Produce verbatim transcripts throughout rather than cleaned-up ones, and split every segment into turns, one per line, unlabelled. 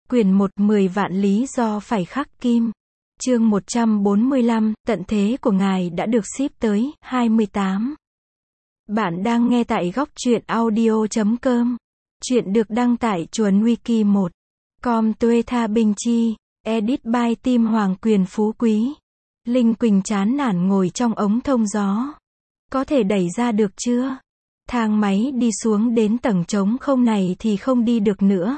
Quyển một mười vạn lý do phải khắc kim. Chương một trăm bốn mươi lăm, tận thế của ngài đã được ship tới, hai mươi tám. Bạn đang nghe tại góc truyện audio chấm com. Chuyện được đăng tải chuồn wiki một. Com tuê tha binh chi, edit by Tim Hoàng Quyền Phú Quý. Linh Quỳnh chán nản ngồi trong ống thông gió. Có thể đẩy ra được chưa? Thang máy đi xuống đến tầng trống không này thì không đi được nữa.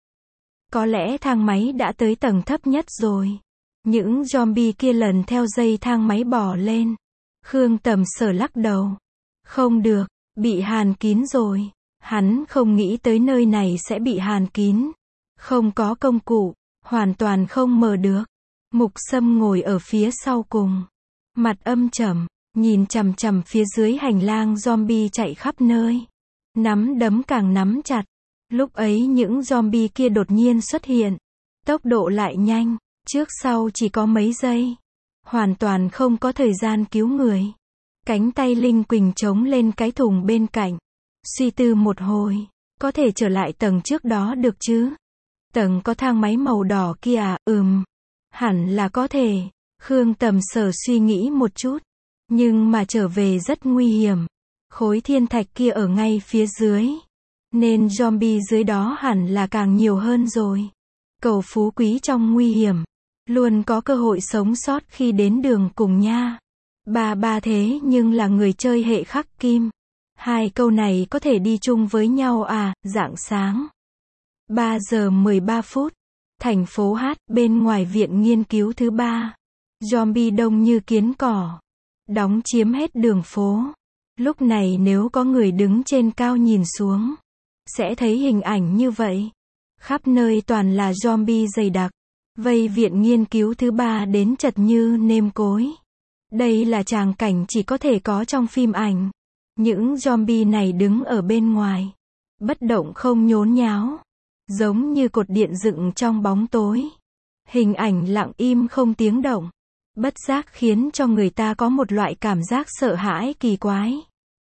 Có lẽ thang máy đã tới tầng thấp nhất rồi. Những zombie kia lần theo dây thang máy bò lên. Khương Tầm Sở lắc đầu. Không được, bị hàn kín rồi. Hắn không nghĩ tới nơi này sẽ bị hàn kín. Không có công cụ, hoàn toàn không mở được. Mục Sâm ngồi ở phía sau cùng. Mặt âm trầm, nhìn chằm chằm phía dưới hành lang zombie chạy khắp nơi. Nắm đấm càng nắm chặt. Lúc ấy những zombie kia đột nhiên xuất hiện. Tốc độ lại nhanh, trước sau chỉ có mấy giây. Hoàn toàn không có thời gian cứu người. Cánh tay Linh Quỳnh chống lên cái thùng bên cạnh. Suy tư một hồi, có thể trở lại tầng trước đó được chứ? Tầng có thang máy màu đỏ kia à? Ừm, hẳn là có thể. Khương Tầm Sở suy nghĩ một chút. Nhưng mà trở về rất nguy hiểm. Khối thiên thạch kia ở ngay phía dưới. Nên zombie dưới đó hẳn là càng nhiều hơn rồi. Cầu phú quý trong nguy hiểm. Luôn có cơ hội sống sót khi đến đường cùng nha. Ba ba thế nhưng là người chơi hệ khắc kim. Hai câu này có thể đi chung với nhau à? Rạng sáng. ba giờ mười ba phút. Thành phố Hát, bên ngoài viện nghiên cứu thứ ba. Zombie đông như kiến cỏ. Đóng chiếm hết đường phố. Lúc này nếu có người đứng trên cao nhìn xuống, sẽ thấy hình ảnh như vậy. Khắp nơi toàn là zombie dày đặc. Vây viện nghiên cứu thứ ba đến chật như nêm cối. Đây là tràng cảnh chỉ có thể có trong phim ảnh. Những zombie này đứng ở bên ngoài. Bất động không nhốn nháo. Giống như cột điện dựng trong bóng tối. Hình ảnh lặng im không tiếng động. Bất giác khiến cho người ta có một loại cảm giác sợ hãi kỳ quái.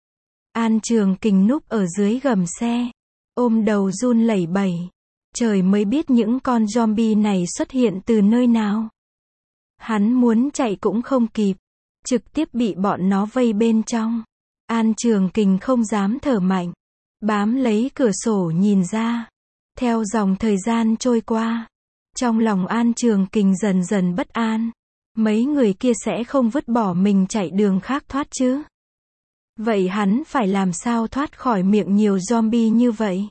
An Trường Kình núp ở dưới gầm xe. Ôm đầu run lẩy bẩy. Trời mới biết những con zombie này xuất hiện từ nơi nào. Hắn muốn chạy cũng không kịp. Trực tiếp bị bọn nó vây bên trong. An Trường Kình không dám thở mạnh. Bám lấy cửa sổ nhìn ra. Theo dòng thời gian trôi qua. Trong lòng An Trường Kình dần dần bất an. Mấy người kia sẽ không vứt bỏ mình chạy đường khác thoát chứ. Vậy hắn phải làm sao thoát khỏi miệng nhiều zombie như vậy?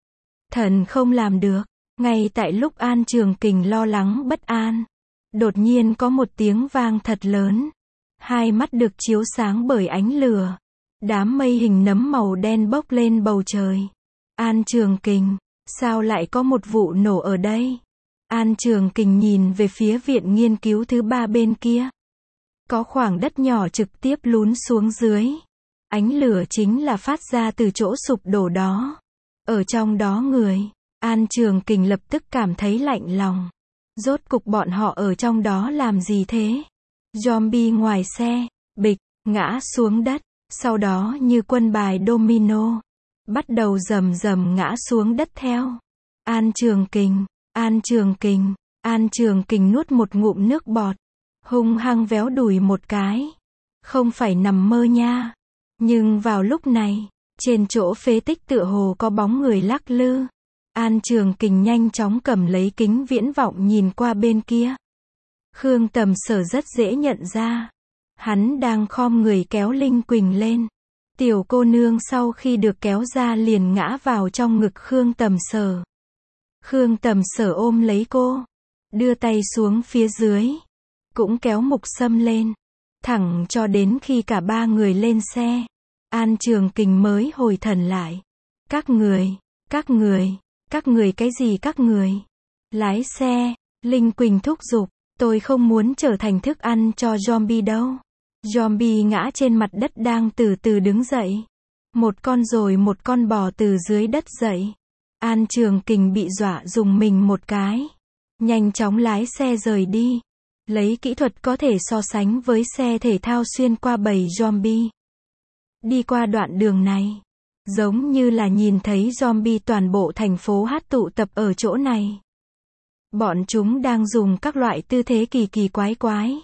Thần không làm được. Ngay tại lúc An Trường Kình lo lắng bất an. Đột nhiên có một tiếng vang thật lớn. Hai mắt được chiếu sáng bởi ánh lửa. Đám mây hình nấm màu đen bốc lên bầu trời. An Trường Kình, sao lại có một vụ nổ ở đây? An Trường Kình nhìn về phía viện nghiên cứu thứ ba bên kia. Có khoảng đất nhỏ trực tiếp lún xuống dưới. Ánh lửa chính là phát ra từ chỗ sụp đổ đó. Ở trong đó người. An Trường Kình lập tức cảm thấy lạnh lòng. Rốt cục bọn họ ở trong đó làm gì thế? Zombie ngoài xe, bịch, ngã xuống đất. Sau đó như quân bài domino. Bắt đầu rầm rầm ngã xuống đất theo. An Trường Kình, An Trường Kình, An Trường Kình nuốt một ngụm nước bọt. Hung hăng véo đùi một cái. Không phải nằm mơ nha. Nhưng vào lúc này, trên chỗ phế tích tựa hồ có bóng người lắc lư. An Trường Kình nhanh chóng cầm lấy kính viễn vọng nhìn qua bên kia. Khương Tầm Sở rất dễ nhận ra. Hắn đang khom người kéo Linh Quỳnh lên. Tiểu cô nương sau khi được kéo ra liền ngã vào trong ngực Khương Tầm Sở. Khương Tầm Sở ôm lấy cô. Đưa tay xuống phía dưới. Cũng kéo Mục Sâm lên. Thẳng cho đến khi cả ba người lên xe. An Trường Kình mới hồi thần lại. Các người, các người, các người cái gì các người? Lái xe, Linh Quỳnh thúc giục. Tôi không muốn trở thành thức ăn cho zombie đâu. Zombie ngã trên mặt đất đang từ từ đứng dậy. Một con rồi một con bò từ dưới đất dậy. An Trường Kình bị dọa dùng mình một cái. Nhanh chóng lái xe rời đi. Lấy kỹ thuật có thể so sánh với xe thể thao xuyên qua bầy zombie. Đi qua đoạn đường này. Giống như là nhìn thấy zombie toàn bộ thành phố Hát tụ tập ở chỗ này. Bọn chúng đang dùng các loại tư thế kỳ kỳ quái quái.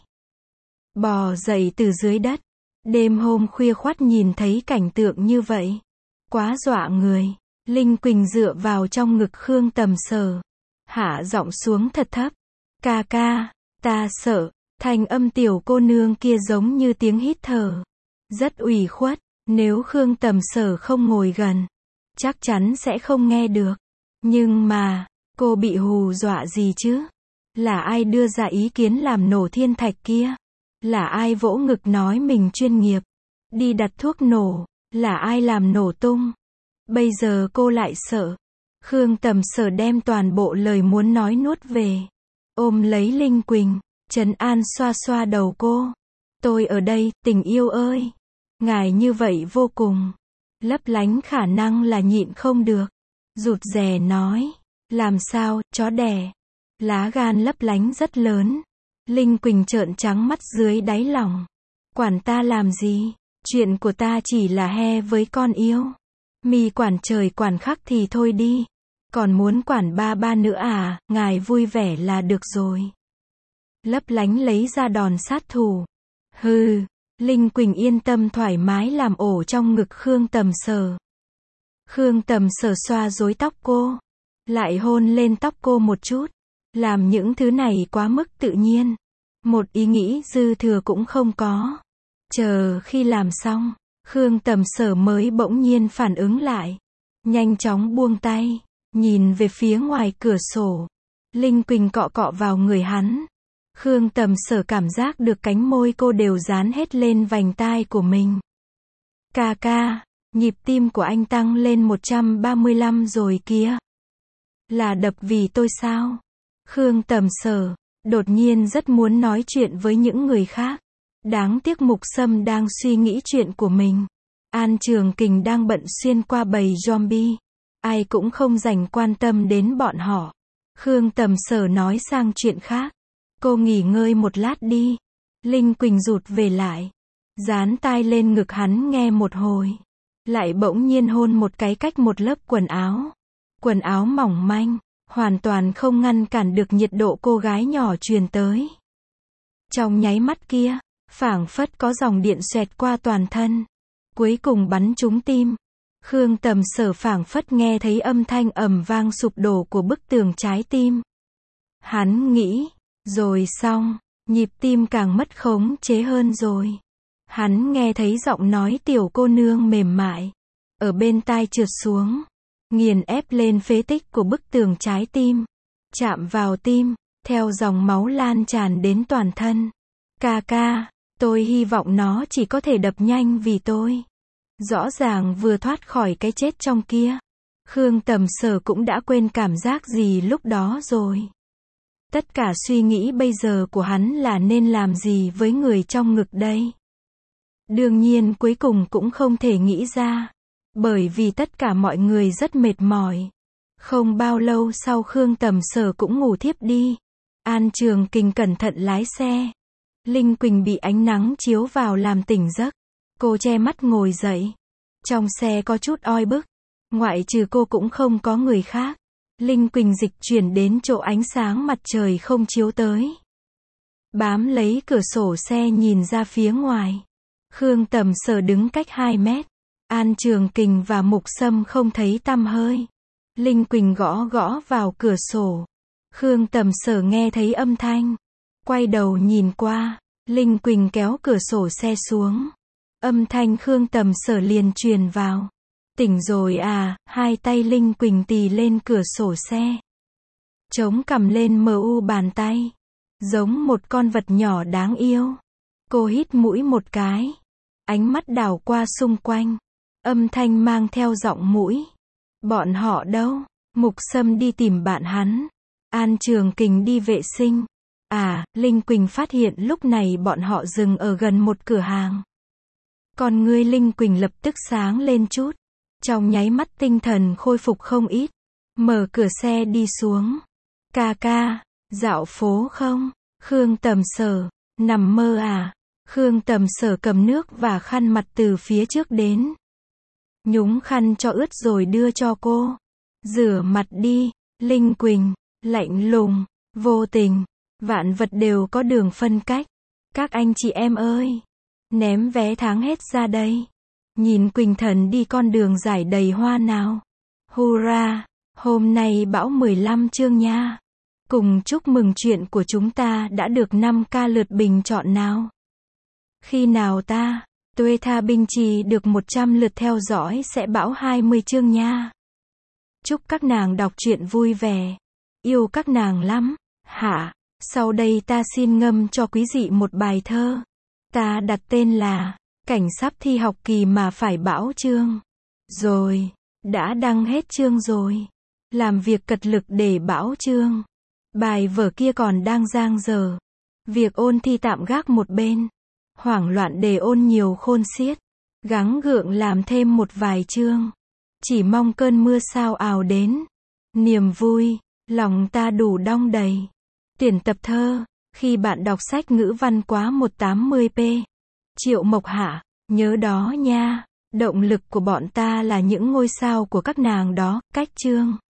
Bò dậy từ dưới đất. Đêm hôm khuya khoắt nhìn thấy cảnh tượng như vậy. Quá dọa người. Linh Quỳnh dựa vào trong ngực Khương Tầm Sở. Hạ giọng xuống thật thấp. Ca ca, ta sợ. Thành âm tiểu cô nương kia giống như tiếng hít thở. Rất ủy khuất. Nếu Khương Tầm Sở không ngồi gần, chắc chắn sẽ không nghe được. Nhưng mà, cô bị hù dọa gì chứ? Là ai đưa ra ý kiến làm nổ thiên thạch kia? Là ai vỗ ngực nói mình chuyên nghiệp? Đi đặt thuốc nổ? Là ai làm nổ tung? Bây giờ cô lại sợ. Khương Tầm Sở đem toàn bộ lời muốn nói nuốt về. Ôm lấy Linh Quỳnh, trấn an xoa xoa đầu cô. Tôi ở đây, tình yêu ơi. Ngài như vậy vô cùng. Lấp lánh khả năng là nhịn không được. Rụt rè nói. Làm sao, chó đẻ. Lá gan lấp lánh rất lớn. Linh Quỳnh trợn trắng mắt dưới đáy lòng. Quản ta làm gì? Chuyện của ta chỉ là he với con yêu. Mi quản trời quản khắc thì thôi đi. Còn muốn quản ba ba nữa à, ngài vui vẻ là được rồi. Lấp lánh lấy ra đòn sát thủ. Hừ. Linh Quỳnh yên tâm thoải mái làm ổ trong ngực Khương Tầm Sở. Khương Tầm Sở xoa rối tóc cô. Lại hôn lên tóc cô một chút. Làm những thứ này quá mức tự nhiên. Một ý nghĩ dư thừa cũng không có. Chờ khi làm xong, Khương Tầm Sở mới bỗng nhiên phản ứng lại. Nhanh chóng buông tay. Nhìn về phía ngoài cửa sổ. Linh Quỳnh cọ cọ vào người hắn. Khương Tầm Sở cảm giác được cánh môi cô đều dán hết lên vành tai của mình. Ca ca, nhịp tim của anh tăng lên một trăm ba mươi lăm rồi kìa. Là đập vì tôi sao? Khương Tầm Sở, đột nhiên rất muốn nói chuyện với những người khác. Đáng tiếc Mục Sâm đang suy nghĩ chuyện của mình. An Trường Kình đang bận xuyên qua bầy zombie. Ai cũng không dành quan tâm đến bọn họ. Khương Tầm Sở nói sang chuyện khác. Cô nghỉ ngơi một lát đi. Linh Quỳnh rụt về lại. Dán tai lên ngực hắn nghe một hồi. Lại bỗng nhiên hôn một cái cách một lớp quần áo. Quần áo mỏng manh. Hoàn toàn không ngăn cản được nhiệt độ cô gái nhỏ truyền tới. Trong nháy mắt kia, phảng phất có dòng điện xoẹt qua toàn thân. Cuối cùng bắn trúng tim. Khương Tầm Sở phảng phất nghe thấy âm thanh ầm vang sụp đổ của bức tường trái tim. Hắn nghĩ. Rồi xong, nhịp tim càng mất khống chế hơn rồi. Hắn nghe thấy giọng nói tiểu cô nương mềm mại. Ở bên tai trượt xuống. Nghiền ép lên phế tích của bức tường trái tim. Chạm vào tim, theo dòng máu lan tràn đến toàn thân. Ca ca, tôi hy vọng nó chỉ có thể đập nhanh vì tôi. Rõ ràng vừa thoát khỏi cái chết trong kia. Khương Tầm Sở cũng đã quên cảm giác gì lúc đó rồi. Tất cả suy nghĩ bây giờ của hắn là nên làm gì với người trong ngực đây. Đương nhiên cuối cùng cũng không thể nghĩ ra. Bởi vì tất cả mọi người rất mệt mỏi. Không bao lâu sau Khương Tầm Sở cũng ngủ thiếp đi. An Trường Kình cẩn thận lái xe. Linh Quỳnh bị ánh nắng chiếu vào làm tỉnh giấc. Cô che mắt ngồi dậy. Trong xe có chút oi bức. Ngoại trừ cô cũng không có người khác. Linh Quỳnh dịch chuyển đến chỗ ánh sáng mặt trời không chiếu tới. Bám lấy cửa sổ xe nhìn ra phía ngoài. Khương Tầm Sở đứng cách hai mét. An Trường Kình và Mục Sâm không thấy tăm hơi. Linh Quỳnh gõ gõ vào cửa sổ. Khương Tầm Sở nghe thấy âm thanh. Quay đầu nhìn qua. Linh Quỳnh kéo cửa sổ xe xuống. Âm thanh Khương Tầm Sở liền truyền vào. Tỉnh rồi à, hai tay Linh Quỳnh tì lên cửa sổ xe. Chống cằm lên mờ u bàn tay. Giống một con vật nhỏ đáng yêu. Cô hít mũi một cái. Ánh mắt đảo qua xung quanh. Âm thanh mang theo giọng mũi. Bọn họ đâu? Mục Sâm đi tìm bạn hắn. An Trường Kình đi vệ sinh. À, Linh Quỳnh phát hiện lúc này bọn họ dừng ở gần một cửa hàng. Con ngươi Linh Quỳnh lập tức sáng lên chút. Trong nháy mắt tinh thần khôi phục không ít. Mở cửa xe đi xuống. Ca ca, dạo phố không? Khương Tầm Sở, nằm mơ à? Khương Tầm Sở cầm nước và khăn mặt từ phía trước đến. Nhúng khăn cho ướt rồi đưa cho cô. Rửa mặt đi. Linh Quỳnh, lạnh lùng, Vô tình, vạn vật đều có đường phân cách. Các anh chị em ơi, ném vé tháng hết ra đây. Nhìn Quỳnh Thần đi con đường dải đầy hoa nào. Hurra, hôm nay bão mười lăm chương nha. Cùng chúc mừng chuyện của chúng ta đã được năm k lượt bình chọn nào. Khi nào ta, Tuê Tha Binh Trì được một trăm lượt theo dõi sẽ bão hai mươi chương nha. Chúc các nàng đọc truyện vui vẻ. Yêu các nàng lắm. Hả? Sau đây ta xin ngâm cho quý dị một bài thơ. Ta đặt tên là Cảnh sắp thi học kỳ mà phải bão chương. Rồi, đã đăng hết chương rồi. Làm việc cật lực để bão chương. Bài vở kia còn đang dang dở. Việc ôn thi tạm gác một bên. Hoảng loạn để ôn nhiều khôn xiết. Gắng gượng làm thêm một vài chương. Chỉ mong cơn mưa sao ào đến. Niềm vui, lòng ta đủ đong đầy. Tuyển tập thơ, khi bạn đọc sách ngữ văn quá một trăm tám mươi p. Triệu Mộc Hạ, nhớ đó nha. Động lực của bọn ta là những ngôi sao của các nàng đó. Cách chương.